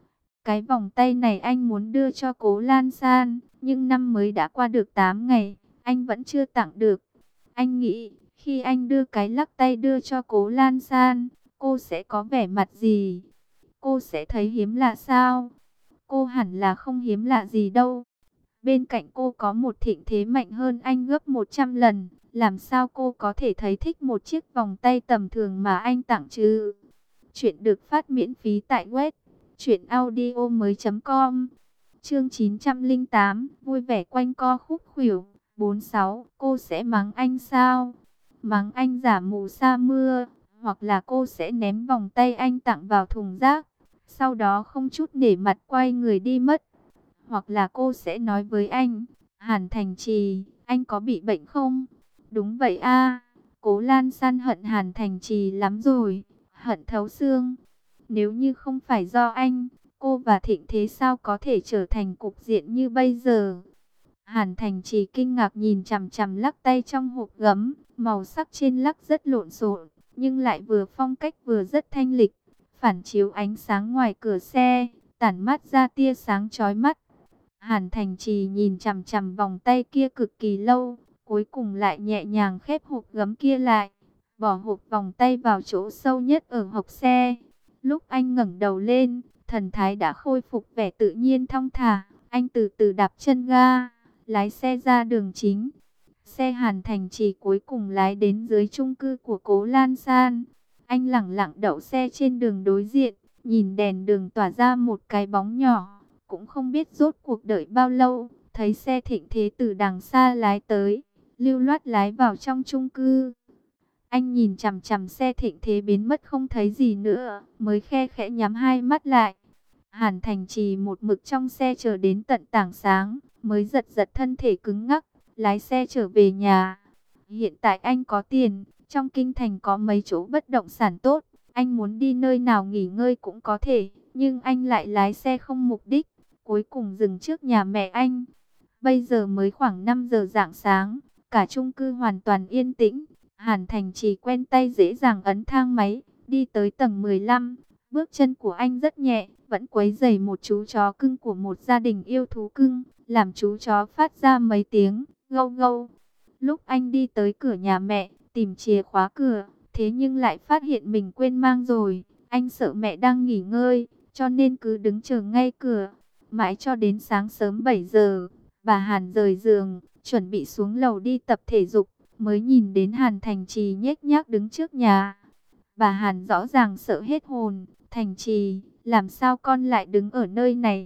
Cái vòng tay này anh muốn đưa cho Cố Lan San, nhưng năm mới đã qua được tám ngày, anh vẫn chưa tặng được. Anh nghĩ, khi anh đưa cái lắc tay đưa cho Cố Lan San, cô sẽ có vẻ mặt gì? Cô sẽ thấy hiếm lạ sao? Cô hẳn là không hiếm lạ gì đâu. Bên cạnh cô có một thịnh thế mạnh hơn anh gấp một trăm lần. Làm sao cô có thể thấy thích một chiếc vòng tay tầm thường mà anh tặng chứ? Chuyện được phát miễn phí tại web truyện audio mới chấm com. Chương chín trăm lẻ tám, vui vẻ quanh co khúc khuỷu. bốn mươi sáu, cô sẽ mắng anh sao? Mắng anh giả mù sa mưa, hoặc là cô sẽ ném vòng tay anh tặng vào thùng rác, sau đó không chút nể mặt quay người đi mất. Hoặc là cô sẽ nói với anh, Hàn Thành Trì, anh có bị bệnh không? Đúng vậy a. Cố Lan San hận Hàn Thành Trì lắm rồi, hận thấu xương. Nếu như không phải do anh, cô và Thịnh Thế sao có thể trở thành cục diện như bây giờ? Hàn Thành Trì kinh ngạc nhìn chằm chằm lắc tay trong hộp gấm, màu sắc trên lắc rất lộn xộn, nhưng lại vừa phong cách vừa rất thanh lịch, phản chiếu ánh sáng ngoài cửa xe, tản mát ra tia sáng chói mắt. Hàn Thành Trì nhìn chằm chằm vòng tay kia cực kỳ lâu, cuối cùng lại nhẹ nhàng khép hộp gấm kia lại, bỏ hộp vòng tay vào chỗ sâu nhất ở hộc xe. Lúc anh ngẩng đầu lên, thần thái đã khôi phục vẻ tự nhiên thong thả, anh từ từ đạp chân ga, lái xe ra đường chính. Xe Hàn Thành Trì cuối cùng lái đến dưới chung cư của Cố Lan San. Anh lẳng lặng đậu xe trên đường đối diện, nhìn đèn đường tỏa ra một cái bóng nhỏ, cũng không biết rốt cuộc đợi bao lâu, thấy xe Thịnh Thế từ đằng xa lái tới, lưu loát lái vào trong chung cư. Anh nhìn chằm chằm xe Thịnh Thế biến mất không thấy gì nữa, mới khe khẽ nhắm hai mắt lại. Hàn Thành Trì một mực trong xe chờ đến tận tảng sáng, mới giật giật thân thể cứng ngắc, lái xe trở về nhà. Hiện tại anh có tiền, trong kinh thành có mấy chỗ bất động sản tốt, anh muốn đi nơi nào nghỉ ngơi cũng có thể, nhưng anh lại lái xe không mục đích, cuối cùng dừng trước nhà mẹ anh. Bây giờ mới khoảng năm giờ rạng sáng, cả chung cư hoàn toàn yên tĩnh. Hàn Thành Trì quen tay dễ dàng ấn thang máy, đi tới tầng mười lăm. Bước chân của anh rất nhẹ, vẫn quấy rầy một chú chó cưng của một gia đình yêu thú cưng, làm chú chó phát ra mấy tiếng gâu gâu. Lúc anh đi tới cửa nhà mẹ, tìm chìa khóa cửa, thế nhưng lại phát hiện mình quên mang rồi. Anh sợ mẹ đang nghỉ ngơi, cho nên cứ đứng chờ ngay cửa. Mãi cho đến sáng sớm bảy giờ, bà Hàn rời giường, chuẩn bị xuống lầu đi tập thể dục, mới nhìn đến Hàn Thành Trì nhếch nhác đứng trước nhà. Bà Hàn rõ ràng sợ hết hồn. Thành Trì, làm sao con lại đứng ở nơi này?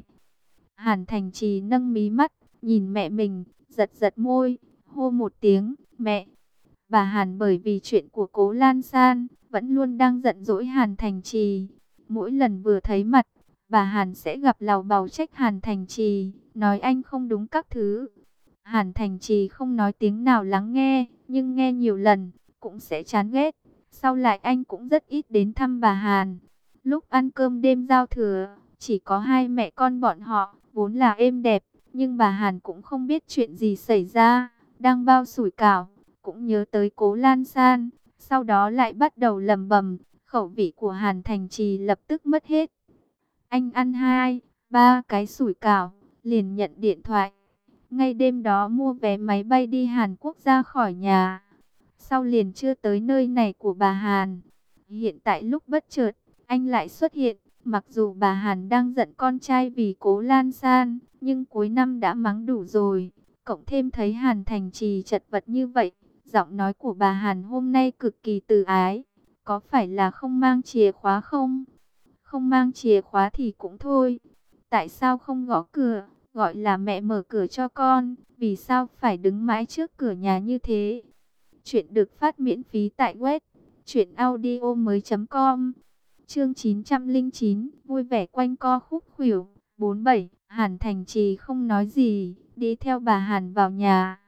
Hàn Thành Trì nâng mí mắt, nhìn mẹ mình, giật giật môi, hô một tiếng, mẹ. Bà Hàn bởi vì chuyện của Cố Lan San, vẫn luôn đang giận dỗi Hàn Thành Trì. Mỗi lần vừa thấy mặt, bà Hàn sẽ gặp lầu bầu trách Hàn Thành Trì, nói anh không đúng các thứ. Hàn Thành Trì không nói tiếng nào lắng nghe, nhưng nghe nhiều lần, cũng sẽ chán ghét. Sau lại anh cũng rất ít đến thăm bà Hàn. Lúc ăn cơm đêm giao thừa, chỉ có hai mẹ con bọn họ, vốn là êm đẹp, nhưng bà Hàn cũng không biết chuyện gì xảy ra, đang bao sủi cảo, cũng nhớ tới Cố Lan San, sau đó lại bắt đầu lẩm bẩm, khẩu vị của Hàn Thành Trì lập tức mất hết. Anh ăn hai, ba cái sủi cảo, liền nhận điện thoại. Ngay đêm đó mua vé máy bay đi Hàn Quốc ra khỏi nhà. Sau liền chưa tới nơi này của bà Hàn. Hiện tại lúc bất chợt, anh lại xuất hiện. Mặc dù bà Hàn đang giận con trai vì Cố Lan San, nhưng cuối năm đã mắng đủ rồi. Cộng thêm thấy Hàn Thành Trì chật vật như vậy, giọng nói của bà Hàn hôm nay cực kỳ từ ái. Có phải là không mang chìa khóa không? Không mang chìa khóa thì cũng thôi. Tại sao không gõ cửa, gọi là mẹ mở cửa cho con? Vì sao phải đứng mãi trước cửa nhà như thế? Chuyện được phát miễn phí tại web truyện audio mới chấm com. Chương chín trăm lẻ chín, vui vẻ quanh co khúc khuỷu. bốn mươi bảy, Hàn Thành Trì không nói gì, đi theo bà Hàn vào nhà.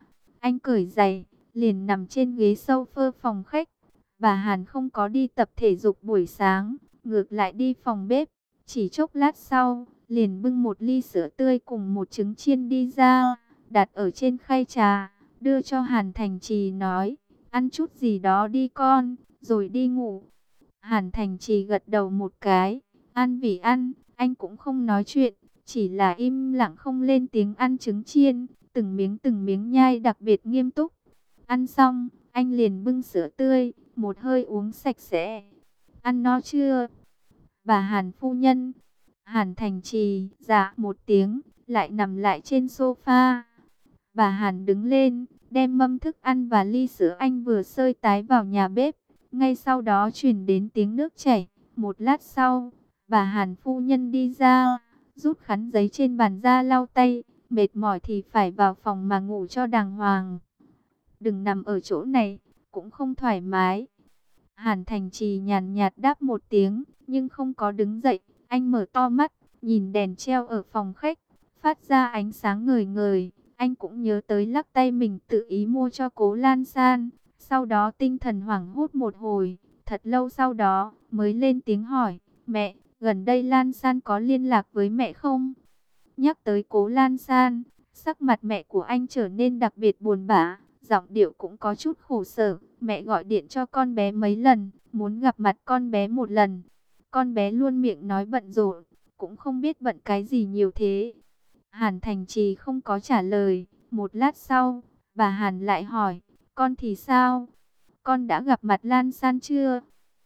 Anh cởi giày, liền nằm trên ghế sofa phòng khách. Bà Hàn không có đi tập thể dục buổi sáng, ngược lại đi phòng bếp. Chỉ chốc lát sau, liền bưng một ly sữa tươi cùng một trứng chiên đi ra, đặt ở trên khay trà, đưa cho Hàn Thành Trì nói, ăn chút gì đó đi con, rồi đi ngủ. Hàn Thành Trì gật đầu một cái, ăn vì ăn, anh cũng không nói chuyện, chỉ là im lặng không lên tiếng ăn trứng chiên, từng miếng từng miếng nhai đặc biệt nghiêm túc. Ăn xong, anh liền bưng sữa tươi, một hơi uống sạch sẽ. Ăn no chưa? Bà Hàn phu nhân. Hàn Thành Trì dạ một tiếng, lại nằm lại trên sofa. Bà Hàn đứng lên, đem mâm thức ăn và ly sữa anh vừa sơi tái vào nhà bếp. Ngay sau đó truyền đến tiếng nước chảy. Một lát sau, bà Hàn phu nhân đi ra, rút khăn giấy trên bàn ra lau tay. Mệt mỏi thì phải vào phòng mà ngủ cho đàng hoàng. Đừng nằm ở chỗ này, cũng không thoải mái. Hàn Thành Trì nhàn nhạt đáp một tiếng, nhưng không có đứng dậy. Anh mở to mắt, nhìn đèn treo ở phòng khách, phát ra ánh sáng ngời ngời. Anh cũng nhớ tới lắc tay mình tự ý mua cho Cố Lan San. Sau đó tinh thần hoảng hốt một hồi, thật lâu sau đó mới lên tiếng hỏi, mẹ, gần đây Lan San có liên lạc với mẹ không? Nhắc tới Cố Lan San, sắc mặt mẹ của anh trở nên đặc biệt buồn bã, giọng điệu cũng có chút khổ sở. Mẹ gọi điện cho con bé mấy lần, muốn gặp mặt con bé một lần. Con bé luôn miệng nói bận rộn, cũng không biết bận cái gì nhiều thế. Hàn Thành Trì không có trả lời. Một lát sau, bà Hàn lại hỏi, con thì sao? Con đã gặp mặt Lan San chưa?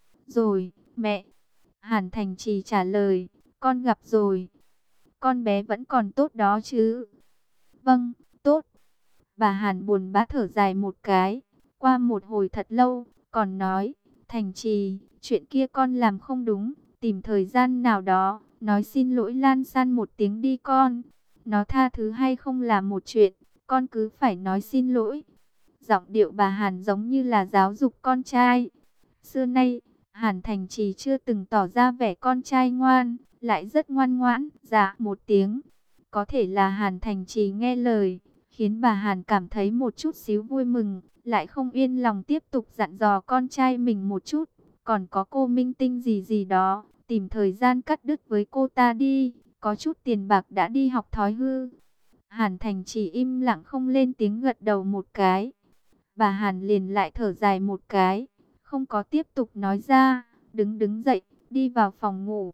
Rồi, mẹ. Hàn Thành Trì trả lời, con gặp rồi. Con bé vẫn còn tốt đó chứ? Vâng, tốt. Bà Hàn buồn bã thở dài một cái. Qua một hồi thật lâu, còn nói, Thành Trì, chuyện kia con làm không đúng. Tìm thời gian nào đó, nói xin lỗi Lan San một tiếng đi con. Nó tha thứ hay không là một chuyện, con cứ phải nói xin lỗi. Giọng điệu bà Hàn giống như là giáo dục con trai. Xưa nay, Hàn Thành Trì chưa từng tỏ ra vẻ con trai ngoan, lại rất ngoan ngoãn, dạ một tiếng. Có thể là Hàn Thành Trì nghe lời, khiến bà Hàn cảm thấy một chút xíu vui mừng, lại không yên lòng tiếp tục dặn dò con trai mình một chút. Còn có cô minh tinh gì gì đó, tìm thời gian cắt đứt với cô ta đi, có chút tiền bạc đã đi học thói hư. Hàn Thành Trì im lặng không lên tiếng gật đầu một cái. Bà Hàn liền lại thở dài một cái, không có tiếp tục nói ra, đứng đứng dậy, đi vào phòng ngủ.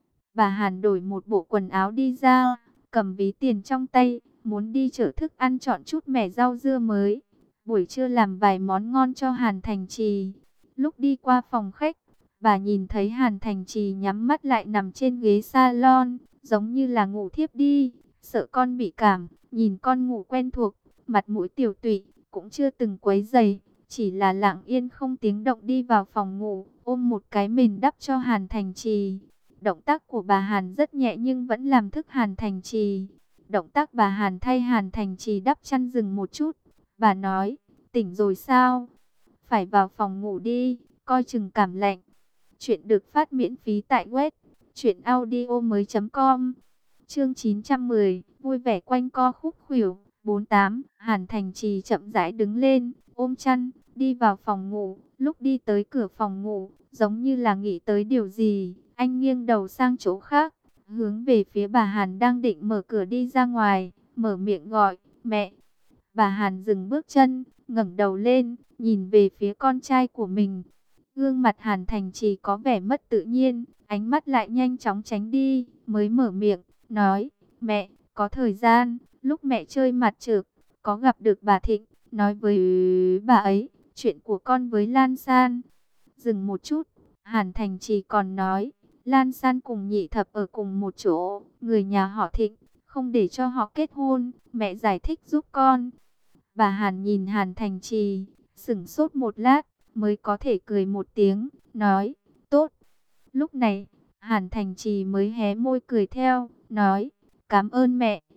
Bà Hàn đổi một bộ quần áo đi ra, cầm ví tiền trong tay, muốn đi chợ thức ăn chọn chút mẻ rau dưa mới. Buổi trưa làm vài món ngon cho Hàn Thành Trì. Lúc đi qua phòng khách, bà nhìn thấy Hàn Thành Trì nhắm mắt lại nằm trên ghế salon, giống như là ngủ thiếp đi, sợ con bị cảm, nhìn con ngủ quen thuộc, mặt mũi tiểu tụy, cũng chưa từng quấy rầy, chỉ là lặng yên không tiếng động đi vào phòng ngủ, ôm một cái mền đắp cho Hàn Thành Trì. Động tác của bà Hàn rất nhẹ nhưng vẫn làm thức Hàn Thành Trì. Động tác bà Hàn thay Hàn Thành Trì đắp chăn dừng một chút, bà nói, tỉnh rồi sao? Phải vào phòng ngủ đi, coi chừng cảm lạnh. Chuyện được phát miễn phí tại web truyện audio mới chấm com. Chương chín trăm mười, vui vẻ quanh co khúc khuỷu. bốn tám, Hàn Thành Trì chậm rãi đứng lên, ôm chăn, đi vào phòng ngủ. Lúc đi tới cửa phòng ngủ, giống như là nghĩ tới điều gì, anh nghiêng đầu sang chỗ khác, hướng về phía bà Hàn đang định mở cửa đi ra ngoài, mở miệng gọi, mẹ. Bà Hàn dừng bước chân, ngẩng đầu lên, nhìn về phía con trai của mình. Gương mặt Hàn Thành Trì có vẻ mất tự nhiên, ánh mắt lại nhanh chóng tránh đi, mới mở miệng, nói, mẹ, có thời gian, lúc mẹ chơi mặt trược, có gặp được bà Thịnh, nói với bà ấy, chuyện của con với Lan San. Dừng một chút, Hàn Thành Trì còn nói, Lan San cùng nhị thập ở cùng một chỗ, người nhà họ Thịnh, không để cho họ kết hôn, mẹ giải thích giúp con. Bà Hàn nhìn Hàn Thành Trì, sững sốt một lát, mới có thể cười một tiếng, nói, tốt. Lúc này, Hàn Thành Trì mới hé môi cười theo, nói, cảm ơn mẹ.